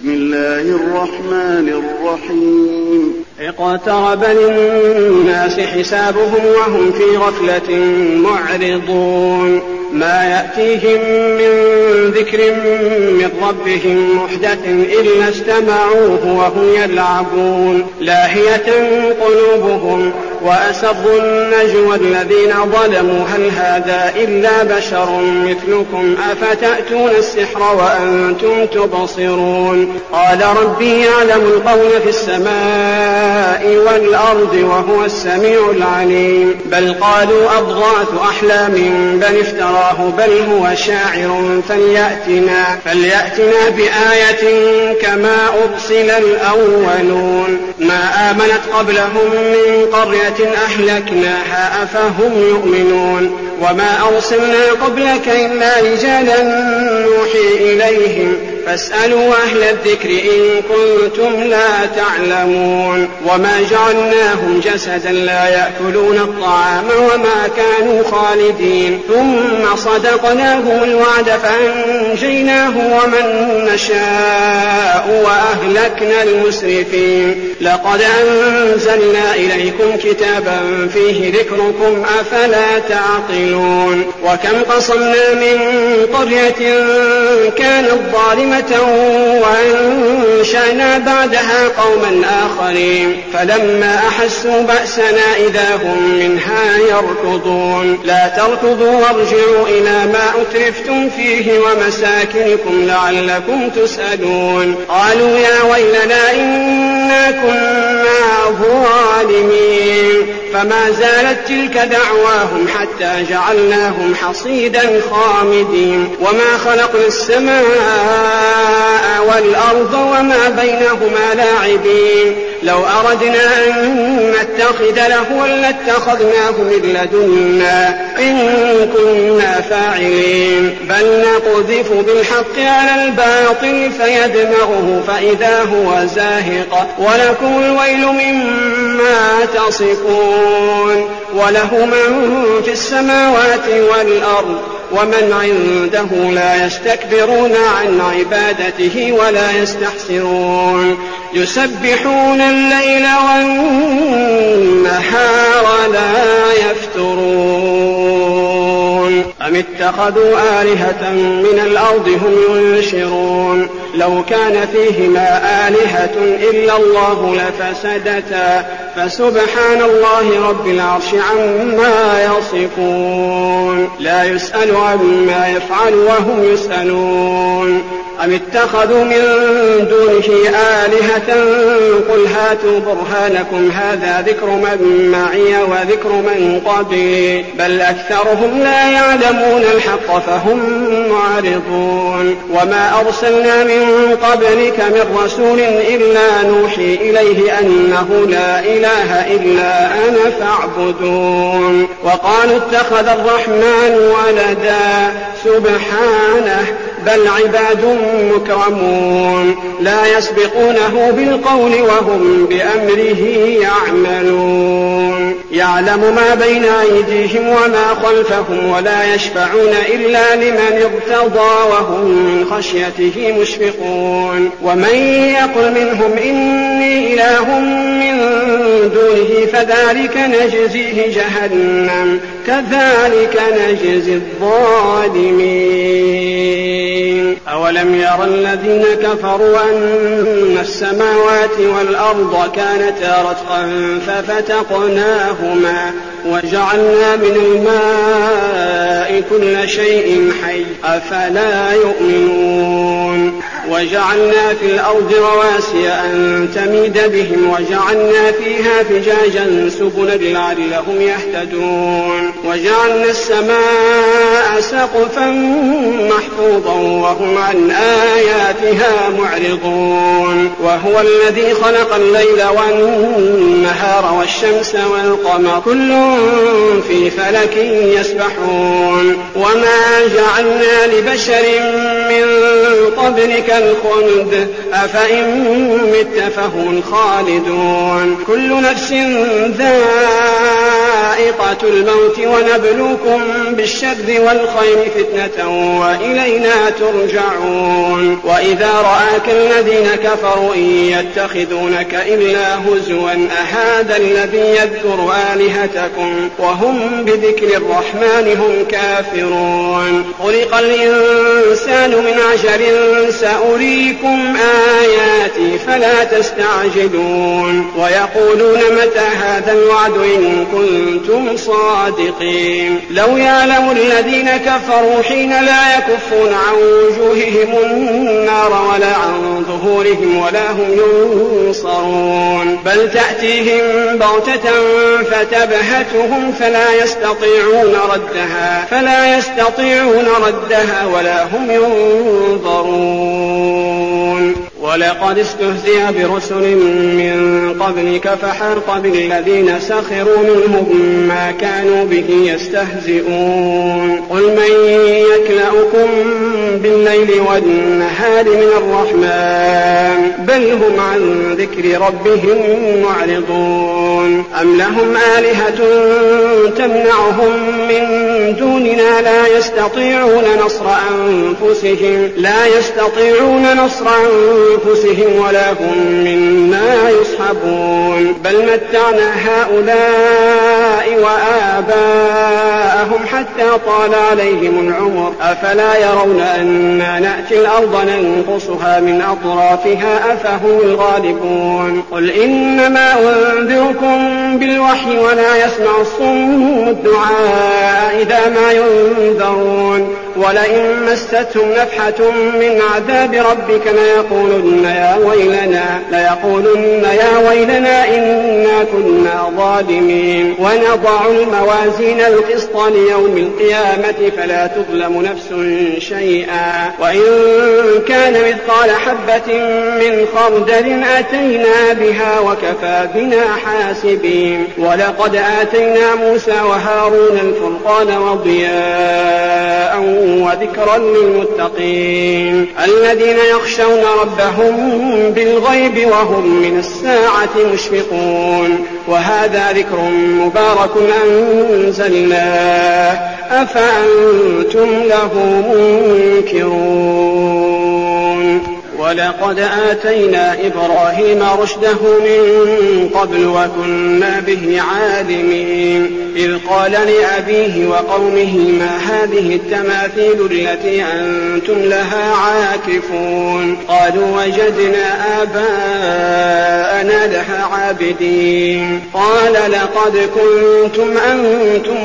بسم الله الرحمن الرحيم اقترب للناس حسابهم وهم في غفلة معرضون ما يأتيهم من ذكر من ربهم محدث إلا استمعوه وهم يلعبون لاهية قلوبهم وأسروا النجوى الذين ظلموا هل هذا إلا بشر مثلكم أفتأتون السحر وأنتم تبصرون قال ربي يعلم القول في السماء والأرض وهو السميع العليم بل قالوا أضغاث أحلام بل افتراه بل هو شاعر فليأتنا بآية كما أرسل الأولون ما آمنت قبلهم من قرية أهلكناها أفهم يؤمنون وما أرسلنا قبلك إلا رجالا نوحي إليهم فاسألوا أهل الذكر إن كنتم لا تعلمون وما جعلناهم جسدا لا يأكلون الطعام وما كانوا خالدين ثم صدقناهم الوعد فأنجيناه ومن نشاء وأهلكنا المسرفين لقد أنزلنا إليكم كتابا فيه ذكركم أفلا تعقلون وكم قصمنا من قرية كانت ظالمة وأنشأنا بعدها قوما آخرين فلما أحسوا بأسنا إذا هم منها يركضون لا تركضوا وارجعوا إلى ما أترفتم فيه ومساكنكم لعلكم تسألون قالوا يا ويلنا إنا كنا ظالمين فما زالت تلك دعواهم حتى جعلناهم حصيدا خامدين وما خلقنا السماء والأرض وما بينهما لاعبين لو أردنا أن نتخذ لهوا لاتخذناه من لدنا إن كنا فاعلين بل نقذف بالحق على الباطل فيدمغه فإذا هو زاهق ولكم الويل مما تصفون وله من في السماوات والأرض ومن عنده لا يستكبرون عن عبادته ولا يستحسرون يسبحون الليل والنهار لا يفترون أم اتخذوا آلهة من الأرض هم ينشرون لو كان فيهما آلهة إلا الله لفسدتا فسبحان الله رب العرش عما يصفون لا يسأل عما يفعل وهم يسألون أم اتخذوا من دونه آلهة قل هاتوا برهانكم هذا ذكر من معي وذكر من قبلي بل أكثرهم لا يعلمون الحق فهم معرضون وما أرسلنا من قبلك من رسول إلا نوحي إليه أنه لا إله إلا أنا فاعبدون وقالوا اتخذ الرحمن ولدا سبحانه بل عباد مكرمون لا يسبقونه بالقول وهم بأمره يعملون يعلم ما بين أيديهم وما خلفهم ولا يشفعون إلا لمن ارتضى وهم من خشيته مشفقون ومن يقل منهم إني إله من دونه فذلك نجزيه جهنم كذلك نجزي الظالمين أولم ير الذين كفروا أن السماوات والأرض كانتا رتقا ففتقناهما وجعلنا من الماء كل شيء حي أفلا يؤمنون وجعلنا في الأرض رواسي أن تميد بهم وجعلنا فيها فجاجا سبلا لعلهم يهتدون وجعلنا السماء سقفا محفوظا وهم عن آياتها معرضون وهو الذي خلق الليل والنهار والشمس والقمر كل في فلك يسبحون وما جعلنا لبشر من قبلك الخلد أفإن مت فهم الخالدون كل نفس ذائقة الموت ونبلوكم بالشر والخير فتنة وإلينا ترجعون وإذا رآك الذين كفروا إن يتخذونك إلا هزوا أهذا الذي يذكر آلهتكم وهم بذكر الرحمن هم كافرون خلق الإنسان من عجل سأريكم آياتي فلا تستعجلون ويقولون متى هذا الوعد إن كنتم صادقين لو يعلم الذين كفروا حين لا يكفون عن وجوههم النار ولا عن ظهورهم ولا هم ينصرون بل تأتيهم بغتة فتبهتهم فلا يستطيعون ردها ولا هم ينظرون ولقد استهزئ برسل من قبلك فحاق بالذين سخروا منهم ما كانوا به يستهزئون قل من يكلؤكم بالليل والنهار من الرحمن بل هم عن ذكر ربهم معرضون أم لهم آلهة تمنعهم من دوننا لا يستطيعون نصر أنفسهم ولا هم منا يصحبون بل متعنا هؤلاء وآباءهم حتى طال عليهم العمر أفلا يرون أنا نأتي الأرض ننقصها من أطرافها أفهم الغالبون قل إنما أنذركم بالوحي ولا يسمع الصم الدعاء إذا ما ينذرون ولئن مستهم نفحة من عذاب ربك ليقولن يا ويلنا إنا كنا ظالمين ونضع الموازين القسط ليوم القيامة فلا تظلم نفس شيئا وإن كان مثقال حبة من خردل أتينا بها وكفى بنا حاسبين ولقد آتينا موسى وهارون الفرقان وضياء وذكرا للمتقين الذين يخشون ربهم بالغيب وهم من الساعة مشفقون وهذا ذكر مبارك أنزلناه أفأنتم له منكرون ولقد آتينا إبراهيم رشده من قبل وكنا به عالمين إذ قال لأبيه وقومه ما هذه التماثيل التي أنتم لها عاكفون قالوا وجدنا آباءنا لها عابدين قال لقد كنتم أنتم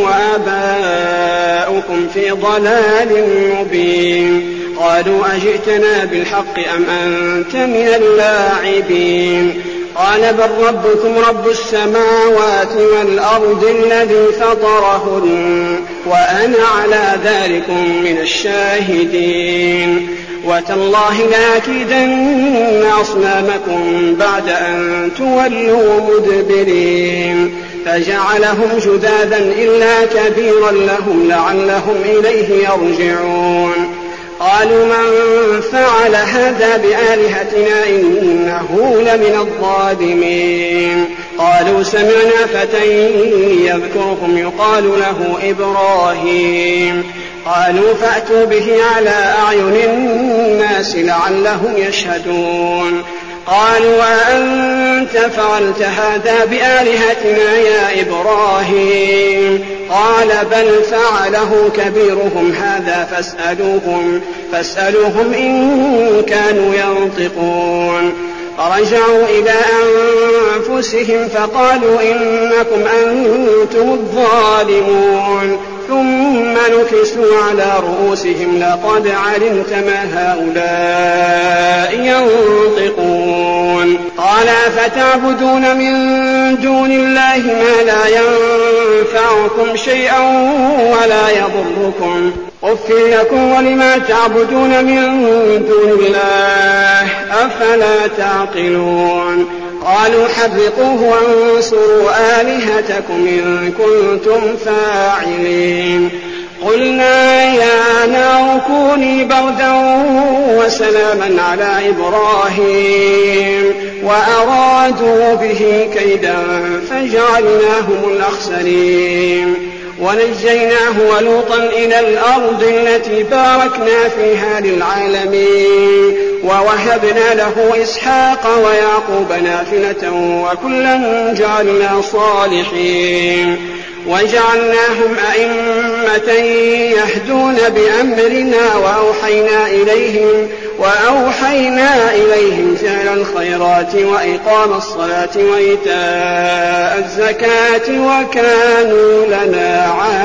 وآباؤكم في ضلال مبين قالوا أجئتنا بالحق أم أنت من اللاعبين قال بل ربكم رب السماوات والأرض الذي فطرهن وأنا على ذلك من الشاهدين وتالله لأكيدن أصنامكم بعد أن تولوا مدبرين فجعلهم جذاذا إلا كبيرا لهم لعلهم إليه يرجعون قالوا من فعل هذا بآلهتنا إنه لمن الظالمين قالوا سمعنا فتى يذكرهم يقال له إبراهيم قالوا فأتوا به على أعين الناس لعلهم يشهدون قالوا أأنت فعلت هذا بآلهتنا يا إبراهيم قال بل فعله كبيرهم هذا فاسألوهم إن كانوا ينطقون فرجعوا إلى أنفسهم فقالوا إنكم أنتم الظالمون ثم نكسوا على رؤوسهم لقد علمت ما هؤلاء ينطقون قال فتعبدون من دون الله ما لا ينفعكم شيئا ولا يضركم أف لكم ولما تعبدون من دون الله أفلا تعقلون قالوا حرقوه وانصروا آلهتكم إن كنتم فاعلين قلنا يا نار كوني بردا وسلاما على إبراهيم وأرادوا به كيدا فجعلناهم الأخسرين ونجيناه ولوطا إلى الأرض التي باركنا فيها للعالمين ووهبنا له إسحاق ويعقوب نافلة وكلا جعلنا صالحين وجعلناهم أئمة يهدون بأمرنا وأوحينا إليهم فعل الخيرات وإقام الصلاة وإيتاء الزكاة وكانوا لنا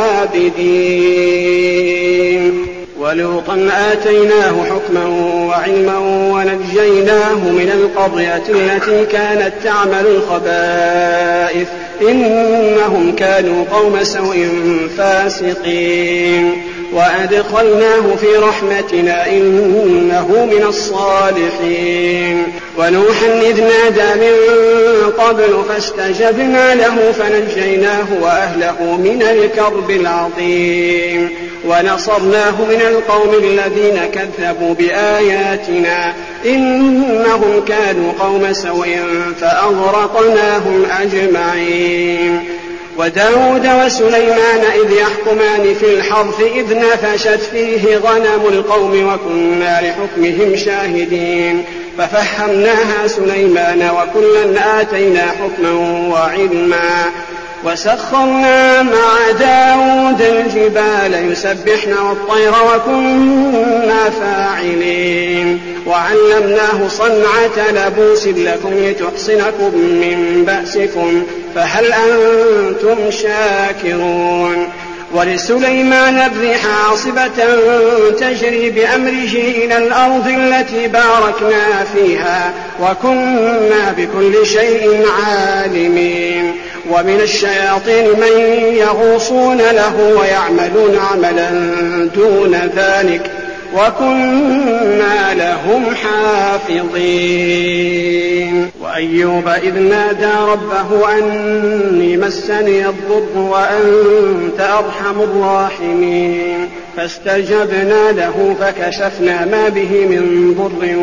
عابدين ولوطا آتيناه حكما وعلما ونجيناه من القرية التي كانت تعمل الخبائث إنهم كانوا قوم سوء فاسقين وأدخلناه في رحمتنا إنه من الصالحين ونوحا إذ نادى من قبل فاستجبنا له فنجيناه وأهله من الكرب العظيم ونصرناه من القوم الذين كذبوا بآياتنا إنهم كانوا قوم سوء فأغرقناهم أجمعين وداود وسليمان إذ يحكمان في الحرث إذ نفشت فيه غنم القوم وكنا لحكمهم شاهدين ففهمناها سليمان وكلا آتينا حكما وعلما وسخرنا مع داود الجبال يسبحن والطير وكنا فاعلين وعلمناه صنعة لبوس لكم لتحصنكم من بأسكم فهل أنتم شاكرون ولسليمان الريح عاصبة تجري بأمره إلى الأرض التي باركنا فيها وكنا بكل شيء عالمين ومن الشياطين من يغوصون له ويعملون عملا دون ذلك وكنا لهم حافظين وأيوب إذ نادى ربه أني مسني الضر وأنت أرحم الراحمين فاستجبنا له فكشفنا ما به من ضر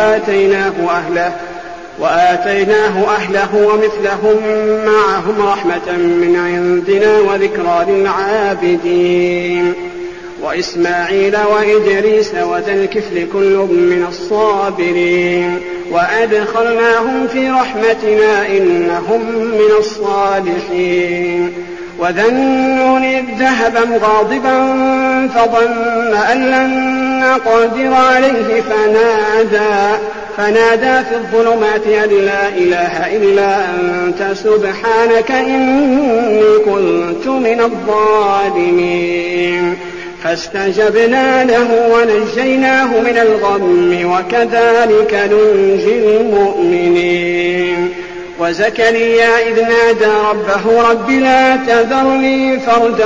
وآتيناه أهله ومثلهم معهم رحمة من عندنا وذكرى للعابدين وإسماعيل وإدريس وذا الكفل كل من الصابرين وأدخلناهم في رحمتنا إنهم من الصالحين وذا النون إذ ذهب مغاضبا فظن أن لن نقدر عليه فنادى في الظلمات أن لا إله إلا أنت سبحانك إني كنت من الظالمين فاستجبنا له ونجيناه من الغم وكذلك ننجي المؤمنين وزكريا إذ نادى ربه رب لا تذرني فردا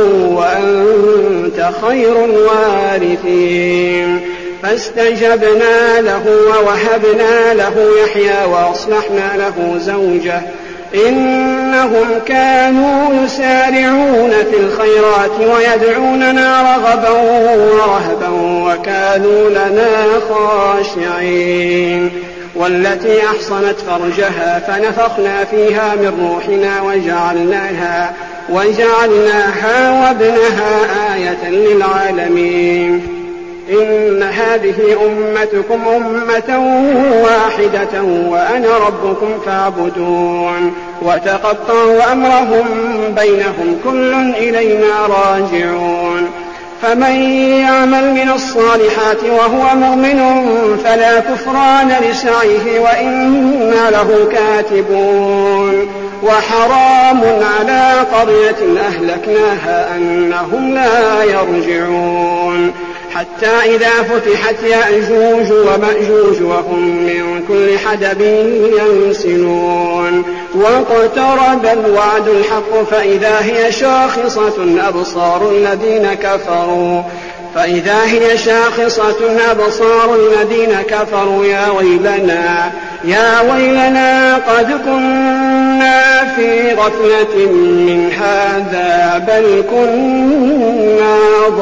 وأنت خير الوارثين فاستجبنا له ووهبنا له يحيى وأصلحنا له زوجه إنهم كانوا يسارعون في الخيرات ويدعوننا رغبا ورهبا وكانوا لنا خاشعين والتي أحصنت فرجها فنفخنا فيها من روحنا وجعلناها وابنها آية للعالمين إن هذه أمتكم أمة واحدة وأنا ربكم فاعبدون وتقطعوا أمرهم بينهم كل إلينا راجعون فمن يعمل من الصالحات وهو مؤمن فلا كفران لسعيه وإنا له كاتبون وحرام على قرية أهلكناها أنهم لا يرجعون حتى إذا فتحت يأجوج ومأجوج وهم من كل حدب ينسلون واقترب الوعد الحق فإذا هي شاخصة أبصار الذين كفروا يا يا ويلنا قد كنا في غفلة من هذا بل كنا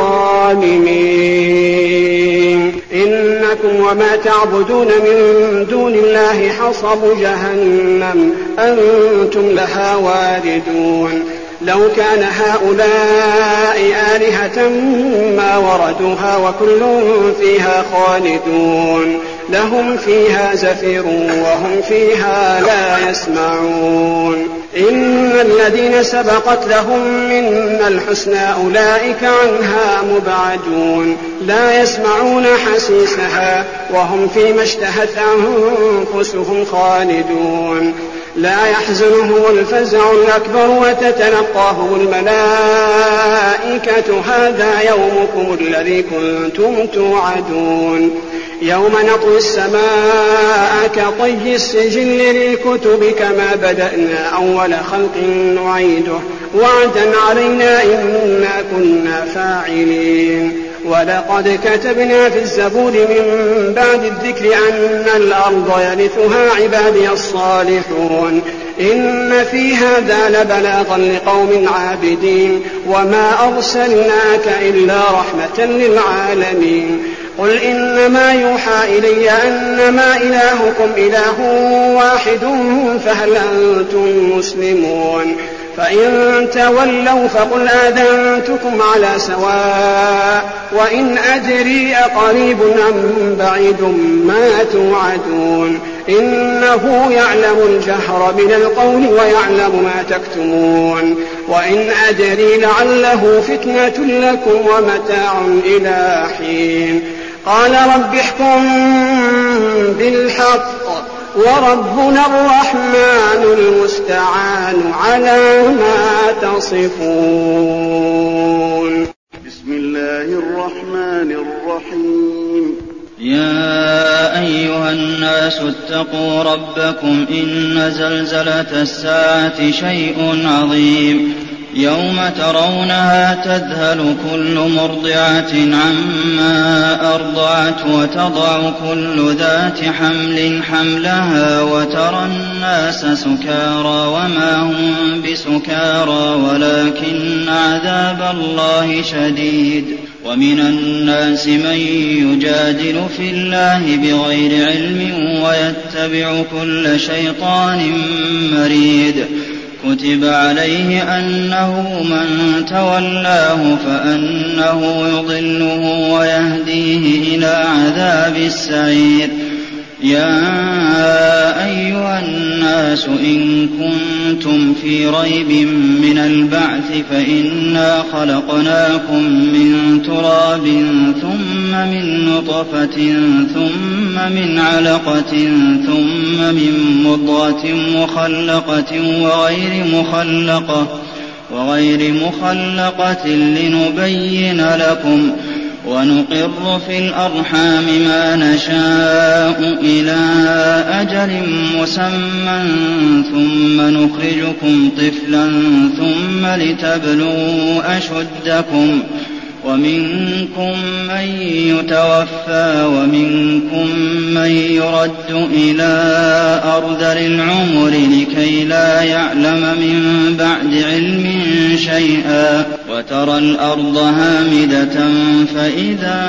ظالمين إنكم وما تعبدون من دون الله حصب جهنم أنتم لها واردون لو كان هؤلاء آلهة ما وردوها وكل فيها خالدون لهم فيها زفير وهم فيها لا يسمعون إن الذين سبقت لهم منا الحسنى أولئك عنها مبعدون لا يسمعون حسيسها وهم فيما اشتهت أنفسهم خالدون لا يحزنهم الفزع الأكبر وتتلقاهم الملائكة هذا يومكم الذي كنتم توعدون يوم نطوي السماء كطي السجل للكتب كما بدأنا أول خلق نعيده وعدا علينا إنا كنا فاعلين ولقد كتبنا في الزبور من بعد الذكر أن الأرض يرثها عبادي الصالحون إن في هذا لبلاغا لقوم عابدين وما أرسلناك إلا رحمة للعالمين قل إنما يوحى إلي أنما إلهكم إله واحد فهل أنتم مسلمون فإن تولوا فقل آذنتكم على سواء وإن أدري أقريب أم بعيد ما توعدون إنه يعلم الجهر من القول ويعلم ما تكتمون وإن أدري لعله فتنة لكم ومتاع إلى حين قال رب احكم بالحق وربنا الرحمن المستعان على ما تصفون بسم الله الرحمن الرحيم يا أيها الناس اتقوا ربكم إن زلزلة الساعة شيء عظيم يوم ترونها تذهل كل مرضعة عما أرضعت وتضع كل ذات حمل حملها وترى الناس سكارى وما هم بسكارى ولكن عذاب الله شديد ومن الناس من يجادل في الله بغير علم ويتبع كل شيطان مريد كتب عليه أنه من تولاه فأنه يضله ويهديه إلى عذاب السعير يا أيها الناس إن كنتم في ريب من البعث فإنا خلقناكم من تراب ثم من نطفة ثم من علقة ثم من مضغة مخلقة وغير مخلقة لنبين لكم ونقر في الأرحام ما نشاء إلى أجل مسمى ثم نخرجكم طفلا ثم لتبلغوا أشدكم ومنكم من يتوفى ومنكم من يرد إلى أرذل العمر لكي لا يعلم من بعد علم شيئا وترى الأرض هامدة فإذا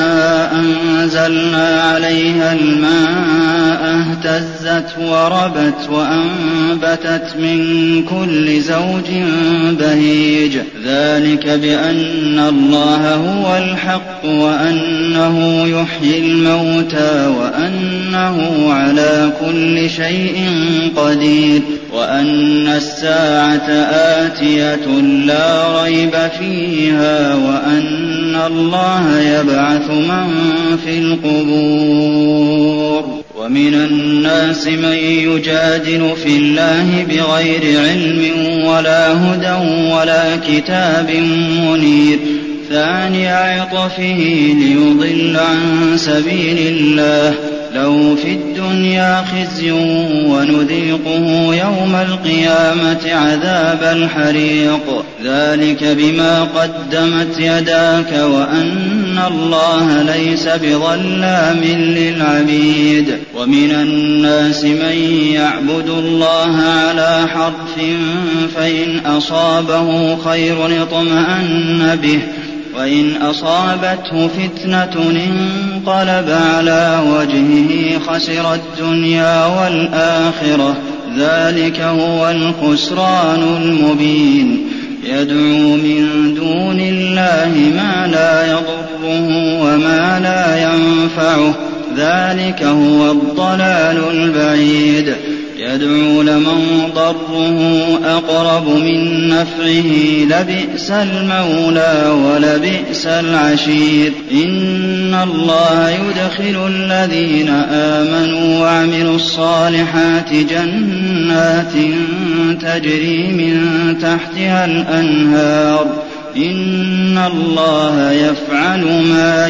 أنزلنا عليها الماء اهتزت وربت وأنبتت من كل زوج بهيج ذلك بأن الله هو الحق وأنه يحيي الموتى وأنه على كل شيء قدير وأن الساعة آتية لا ريب فيها وأن الله يبعث من في القبور ومن الناس من يجادل في الله بغير علم ولا هدى ولا كتاب منير ثاني عطفه ليضل عن سبيل الله له في الدنيا خزي ونذيقه يوم القيامة عذاب الحريق ذلك بما قدمت يداك وأن الله ليس بظلام للعبيد ومن الناس من يعبد الله على حرف فإن أصابه خير اطمأن به وإن أصابته فتنة انقلب على وجهه خسر الدنيا والآخرة ذلك هو الخسران المبين يدعو من دون الله ما لا يضره وما لا ينفعه ذلك هو الضلال البعيد يدعو لمن ضره أقرب من نفعه لبئس المولى ولبئس العشير إن الله يدخل الذين آمنوا وعملوا الصالحات جنات تجري من تحتها الأنهار إن الله يفعل ما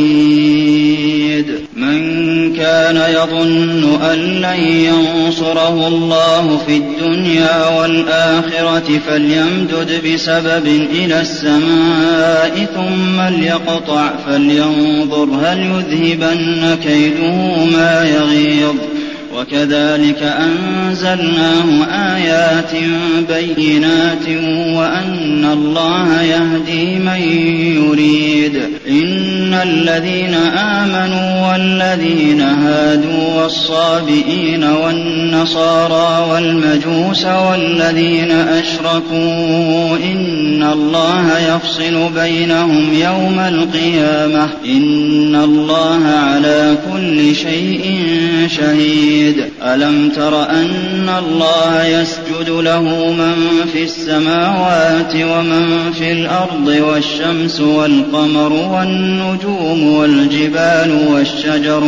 يريد من كان يظن أن لن ينصره الله في الدنيا والآخرة فليمدد بسبب إلى السماء ثم ليقطع فلينظر هل يذهبن كيده ما يغيظ وكذلك أنزلناه آيات بينات وأن الله يهدي من يريد إن الذين آمنوا والذين هادوا والصابئين والنصارى والمجوس والذين أشركوا إن الله يفصل بينهم يوم القيامة إن الله على كل شيء شهيد ألم تر أن الله يسجد له من في السماوات ومن في الأرض والشمس والقمر والنجوم والجبال والشجر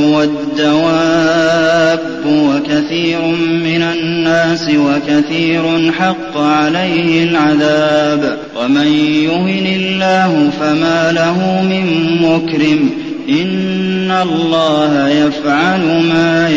والدواب وكثير من الناس وكثير حق عليه العذاب ومن يهن الله فما له من مكرم إن الله يفعل ما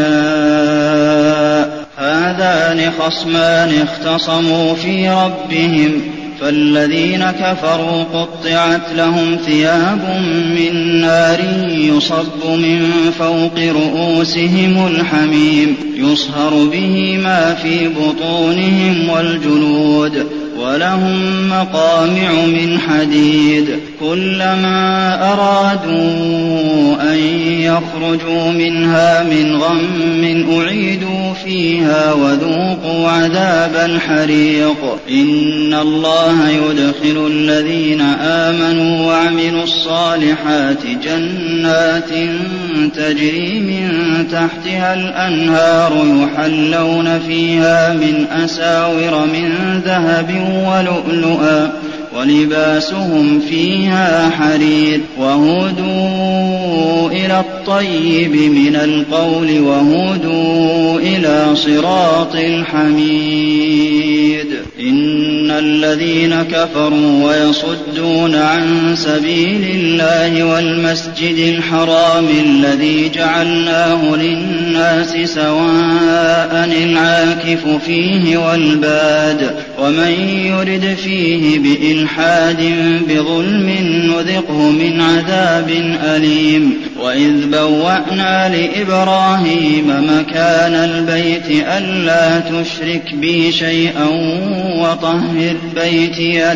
يشاء هذان خصمان اختصموا في ربهم فالذين كفروا قطعت لهم ثياب من نار يصب من فوق رؤوسهم الحميم يصهر به ما في بطونهم والجلود ولهم مقامع من حديد كلما أرادوا أن يخرجوا منها من غم أعيدوا فيها وذوقوا عذاب الحريق إن الله يدخل الذين آمنوا وعملوا الصالحات جنات تجري من تحتها الأنهار يحلون فيها من أساور من ذهب ولؤلؤا ولباسهم فيها حرير وهدوا إلى الطيب من القول وهدوا إلى صراط الحميد إن الذين كفروا ويصدون عن سبيل الله والمسجد الحرام الذي جعلناه للناس سواء العاكف فيه والباد ومن يرد فيه بإلحاد بظلم نذقه من عذاب أليم وإذ بوأنا لإبراهيم مكان البيت ألا تشرك بي شيئا وطهر بيتي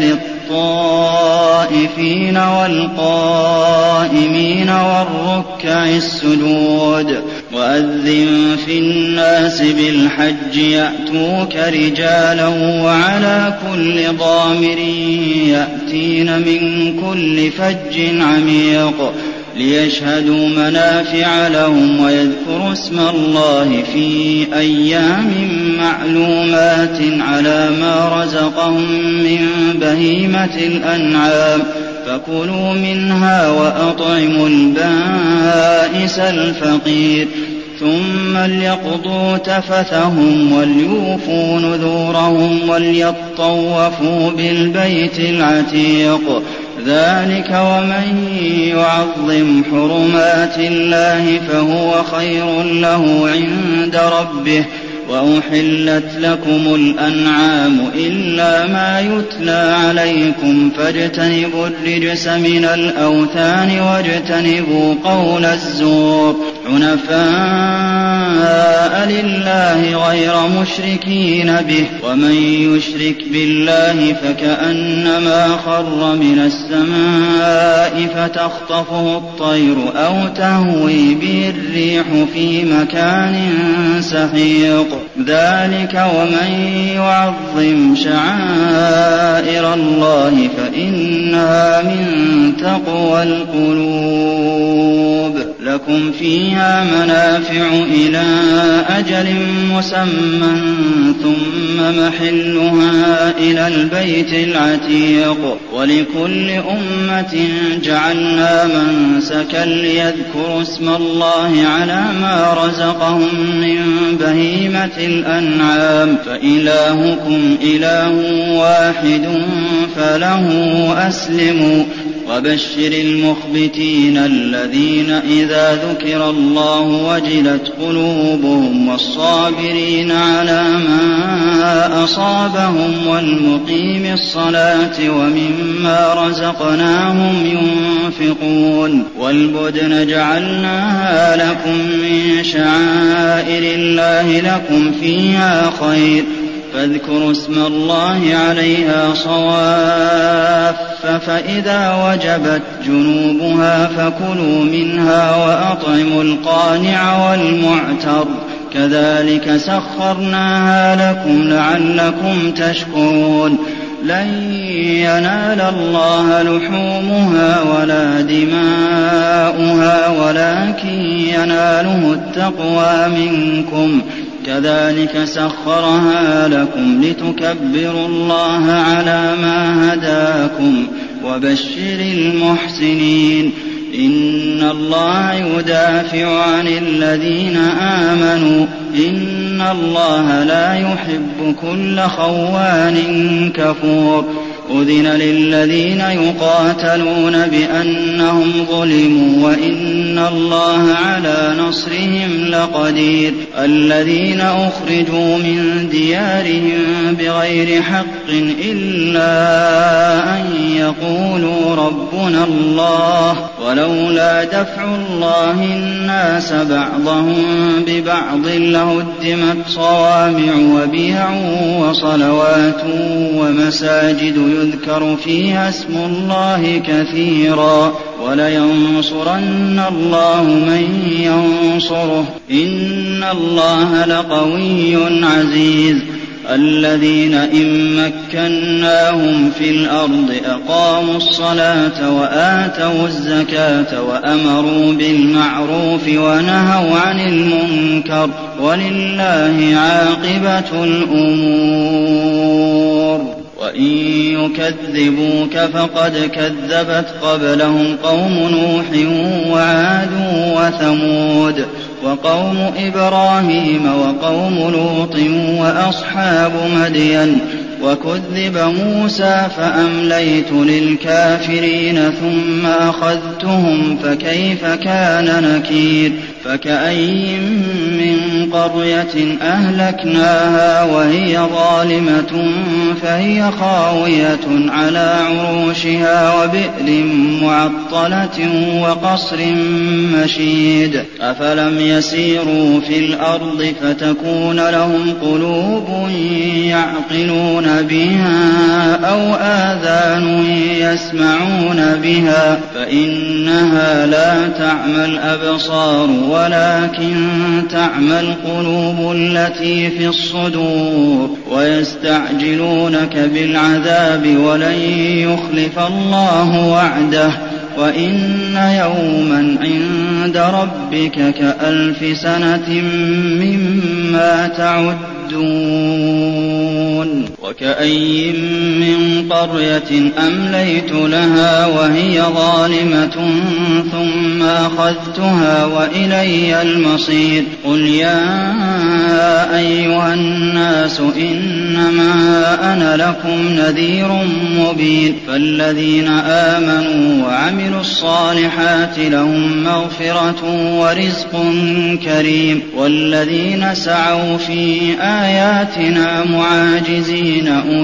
للطائفين والقائمين والركع السجود وأذن في الناس بالحج يأتوك رجالا وعلى كل ضامر يأتين من كل فج عميق ليشهدوا منافع لهم ويذكروا اسم الله في أيام معلومات على ما رزقهم من بهيمة الأنعام فكلوا منها وأطعموا البائس الفقير ثم ليقضوا تفثهم وليوفوا نذورهم وليطوفوا بالبيت العتيق ذلك ومن يعظم حرمات الله فهو خير له عند ربه وأحلت لكم الأنعام إلا ما يتلى عليكم فاجتنبوا الرجس من الأوثان واجتنبوا قول الزور حنفاء لله غير مشركين به ومن يشرك بالله فكأنما خر من السماء فتخطفه الطير أو تهوي به الريح في مكان سحيق ذلك ومن يعظم شعائر الله فإنها من تقوى القلوب لكم فيها منافع إلى أجل مسمى ثم محلها إلى البيت العتيق ولكل أمة جعلنا منسكا ليذكروا اسم الله على ما رزقهم من بهيمة الأنعام فإلهكم إله واحد فله أسلموا وبشر المخبتين الذين إذا ذكر الله وجلت قلوبهم والصابرين على ما أصابهم والمقيم الصلاة ومما رزقناهم ينفقون والبدن جعلناها لكم من شعائر الله لكم فيها خير فاذكروا اسم الله عليها صواف فإذا وجبت جنوبها فكلوا منها وأطعموا القانع والمعتر كذلك سخرناها لكم لعلكم تشكرون لن ينال الله لحومها ولا دماؤها ولكن يناله التقوى منكم كذلك سخرها لكم لتكبروا الله على ما هداكم وبشر المحسنين إن الله يدافع عن الذين آمنوا إن الله لا يحب كل خوان كفور أذن للذين يقاتلون بأنهم ظلموا وإن الله على نصرهم لقدير الذين أخرجوا من ديارهم بغير حق إلا أن يقولوا ربنا الله ولولا دفع الله الناس بعضهم ببعض لهدمت صوامع وبيع وصلوات ومساجد يذكر فيها اسم الله كثيرا ولينصرن الله من ينصره إن الله لقوي عزيز الذين إن مكناهم في الأرض أقاموا الصلاة وآتوا الزكاة وأمروا بالمعروف ونهوا عن المنكر ولله عاقبة الأمور وإن يكذبوك فقد كذبت قبلهم قوم نوح وعاد وثمود وقوم إبراهيم وقوم لوط وأصحاب مدين وكذب موسى فأمليت للكافرين ثم أخذتهم فكيف كان نكير فكأين من قرية أهلكناها وهي ظالمة فهي خاوية على عروشها وبئر معطلة وقصر مشيد أفلم يسيروا في الأرض فتكون لهم قلوب يعقلون بها أو آذان يسمعون بها فإنها لا تعمى الأبصار ولكن تعمى القلوب التي في الصدور ويستعجلونك بالعذاب ولن يخلف الله وعده وإن يوما عند ربك كألف سنة مما تعدون وكأين من قرية أمليت لها وهي ظالمة ثم أخذتها وإلي المصير قل يا أيها الناس إنما أنا لكم نذير مبين فالذين آمنوا وعملوا الصالحات لهم مغفرة ورزق كريم والذين سعوا في آياتنا معاجزين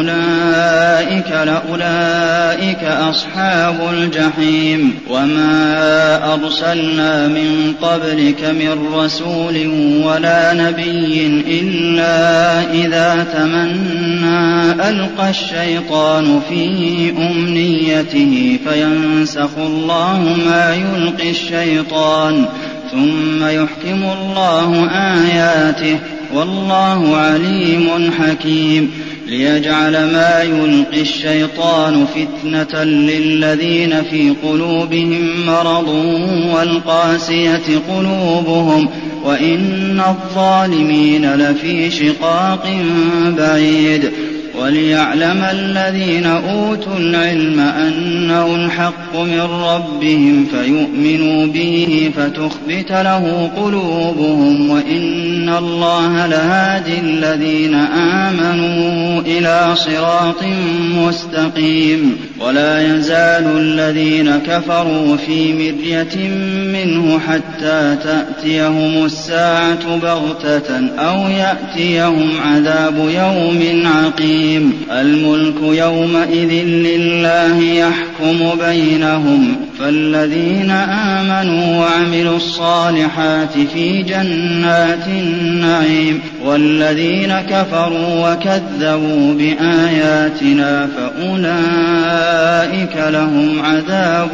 أولئك أصحاب الجحيم وما أرسلنا من قبلك من رسول ولا نبي إلا إذا تمنى ألقى الشيطان في أمنيته فينسخ الله ما يلقي الشيطان ثم يحكم الله آياته والله عليم حكيم ليجعل ما يلقي الشيطان فتنة للذين في قلوبهم مرض والقاسية قلوبهم وإن الظالمين لفي شقاق بعيد وليعلم الذين أوتوا العلم أنه الحق من ربهم فيؤمنوا به فتخبت له قلوبهم وإن الله لهادي الذين آمنوا إلى صراط مستقيم ولا يزال الذين كفروا في مرية منه حتى تأتيهم الساعة بغتة أو يأتيهم عذاب يوم عقيم الملك يومئذ لله يحكم بينهم فالذين آمنوا وعملوا الصالحات في جنات النعيم والذين كفروا وكذبوا بآياتنا فأولئك لهم عذاب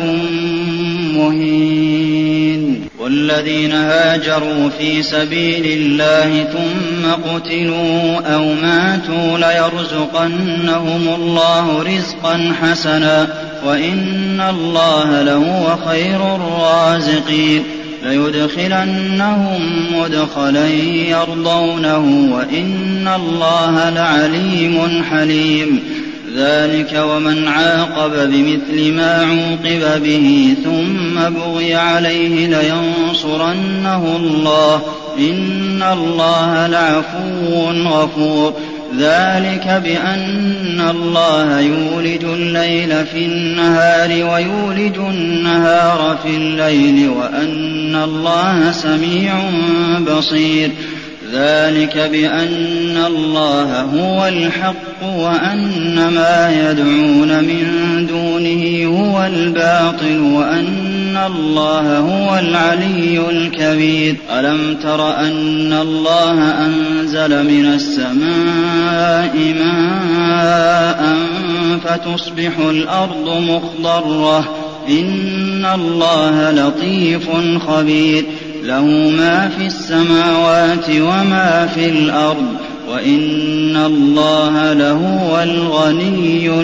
مهين والذين هاجروا في سبيل الله ثم قتلوا أو ماتوا ليرزقنهم الله رزقا حسنا وإن الله لهو خير الرازقين ليدخلنهم مدخلا يرضونه وإن الله لعليم حليم ذلك ومن عاقب بمثل ما عوقب به ثم بغي عليه لينصرنه الله إن الله لعفو غفور ذلك بأن الله يولج الليل في النهار ويولج النهار في الليل وأن الله سميع بصير ذلك بأن الله هو الحق وأن ما يدعون من دونه هو الباطل وأن الله هو العلي الكبير ألم تر أن الله أنزل من السماء ماء فتصبح الأرض مخضرة إن الله لطيف خبير له ما في السماوات وما في الأرض وإن الله لهو الغني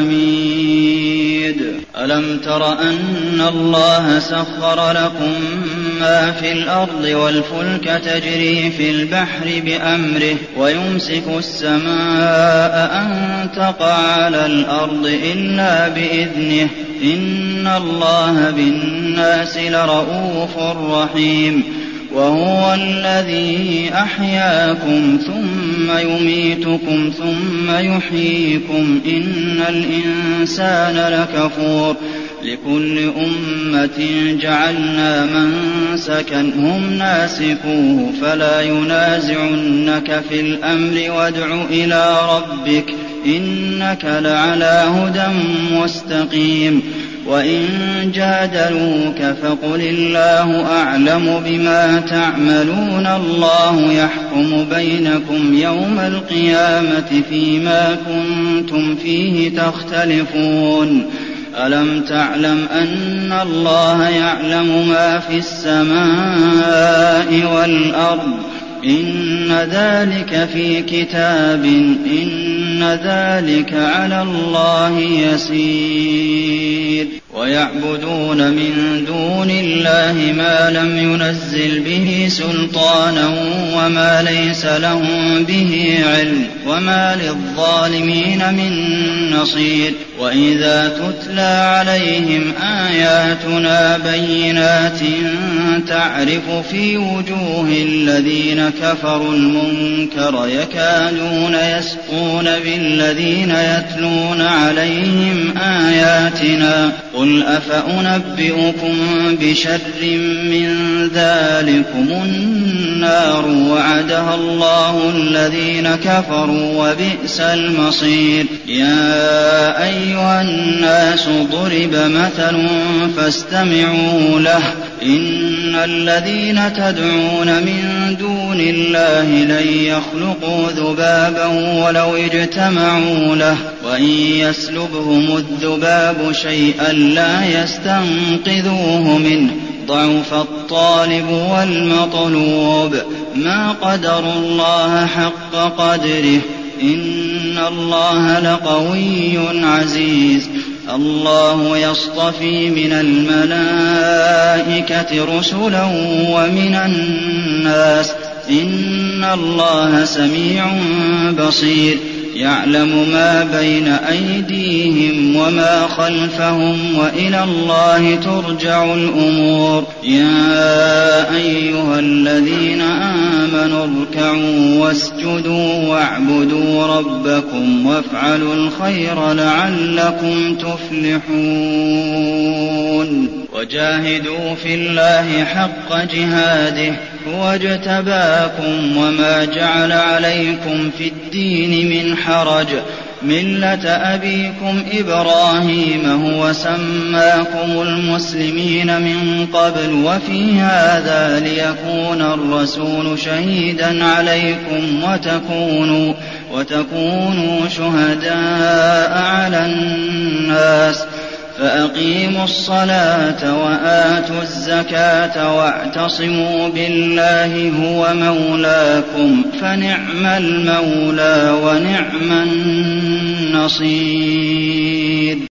الحميد ألم تر أن الله سخر لكم ما في الأرض والفلك تجري في البحر بأمره ويمسك السماء أن تقع على الأرض إلا بإذنه إن الله بالناس لرءوف رحيم وهو الذي أحياكم ثم يميتكم ثم يحييكم إن الإنسان لكفور لكل أمة جعلنا منسكا هم ناسكوه فلا ينازعنك في الأمر وادع إلى ربك إنك لعلى هدى مستقيم وإن جادلوك فقل الله أعلم بما تعملون الله يحكم بينكم يوم القيامة فيما كنتم فيه تختلفون ألم تعلم أن الله يعلم ما في السماء والأرض إن ذلك في كتاب إن ذلك على الله يسير ويعبدون من دون الله ما لم ينزل به سلطانا وما ليس لهم به علم وما للظالمين من نصير وإذا تتلى عليهم آياتنا بينات تعرف في وجوه الذين كفروا المنكر يكادون يسقون بالذين يتلون عليهم آياتنا قل أفأنبئكم بشر من ذلكم النار وعدها الله الذين كفروا وبئس المصير يا أيها الناس ضرب مثل فاستمعوا له إن الذين تدعون من دون الله لن يخلقوا ذبابا ولو اجتمعوا له وإن يسلبهم الذباب شيئا لا يستنقذوه منه ضعف الطالب والمطلوب ما قدروا الله حق قدره إن الله لقوي عزيز الله يصطفي من الملائكة رسلا ومن الناس إن الله سميع بصير يعلم ما بين أيديهم وما خلفهم وإلى الله ترجع الأمور يا أيها الذين آمنوا اركعوا واسجدوا واعبدوا ربكم وافعلوا الخير لعلكم تفلحون وجاهدوا في الله حق جهاده هو اجتباكم وما جعل عليكم في الدين من حرج ملة أبيكم إبراهيم هو سماكم المسلمين من قبل وفي هذا ليكون الرسول شهيدا عليكم وتكونوا شهداء على الناس فأقيموا الصلاة وآتوا الزكاة واعتصموا بالله هو مولاكم فنعم المولى ونعم النصير